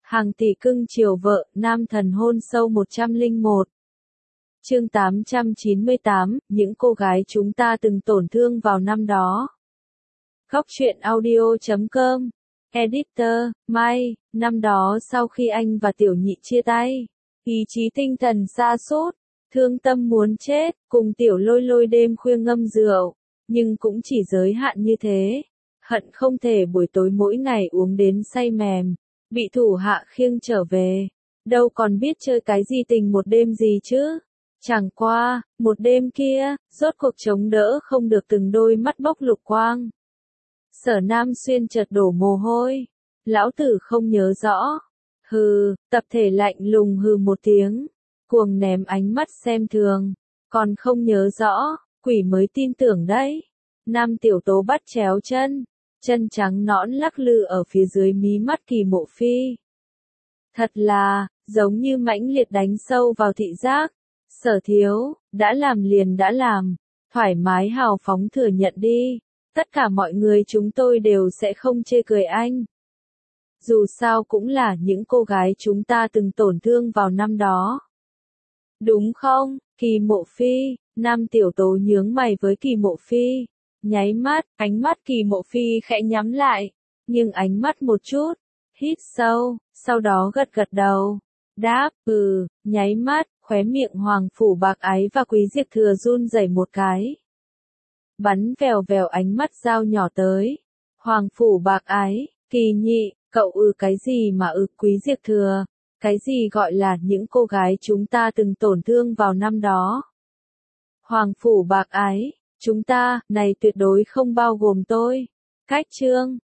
Hàng tỷ cưng chiều vợ, nam thần hôn sâu 101. Chương 898, những cô gái chúng ta từng tổn thương vào năm đó. Góc truyện audio.com. Editor, Mai, năm đó sau khi anh và Tiểu Nhị chia tay, ý chí tinh thần sa sút, thương tâm muốn chết, cùng Tiểu Lôi Lôi đêm khuya ngâm rượu, nhưng cũng chỉ giới hạn như thế. Hận không thể buổi tối mỗi ngày uống đến say mềm, bị thủ hạ khiêng trở về, đâu còn biết chơi cái gì tình một đêm gì chứ. Chẳng qua, một đêm kia, rốt cuộc chống đỡ không được từng đôi mắt bốc lục quang. Sở Nam Xuyên chợt đổ mồ hôi. Lão tử không nhớ rõ. Hừ, tập thể lạnh lùng hừ một tiếng, cuồng ném ánh mắt xem thường. Còn không nhớ rõ, quỷ mới tin tưởng đấy. Nam Tiểu Tố bắt chéo chân, chân trắng nõn lắc lư ở phía dưới mí mắt Kỳ Mộ Phi. Thật là, giống như mãnh liệt đánh sâu vào thị giác. Sở thiếu, đã làm liền đã làm, thoải mái hào phóng thừa nhận đi, tất cả mọi người chúng tôi đều sẽ không chê cười anh. Dù sao cũng là những cô gái chúng ta từng tổn thương vào năm đó. Đúng không, Kỳ Mộ Phi? Nam Tiểu Tố nhướng mày với Kỳ Mộ Phi, nháy mắt, ánh mắt Kỳ Mộ Phi khẽ nhắm lại, nhưng ánh mắt một chút, hít sâu, sau đó gật gật đầu, đáp, nháy mắt. Khóe miệng Hoàng Phủ Bạc Ái và Quý Diệp Thừa run rẩy một cái. Bắn vèo vèo ánh mắt dao nhỏ tới. Hoàng Phủ Bạc Ái, Kỳ Nhị, cậu cái gì mà Quý Diệp Thừa, cái gì gọi là những cô gái chúng ta từng tổn thương vào năm đó. Hoàng Phủ Bạc Ái, chúng ta, này tuyệt đối không bao gồm tôi. Cách chương,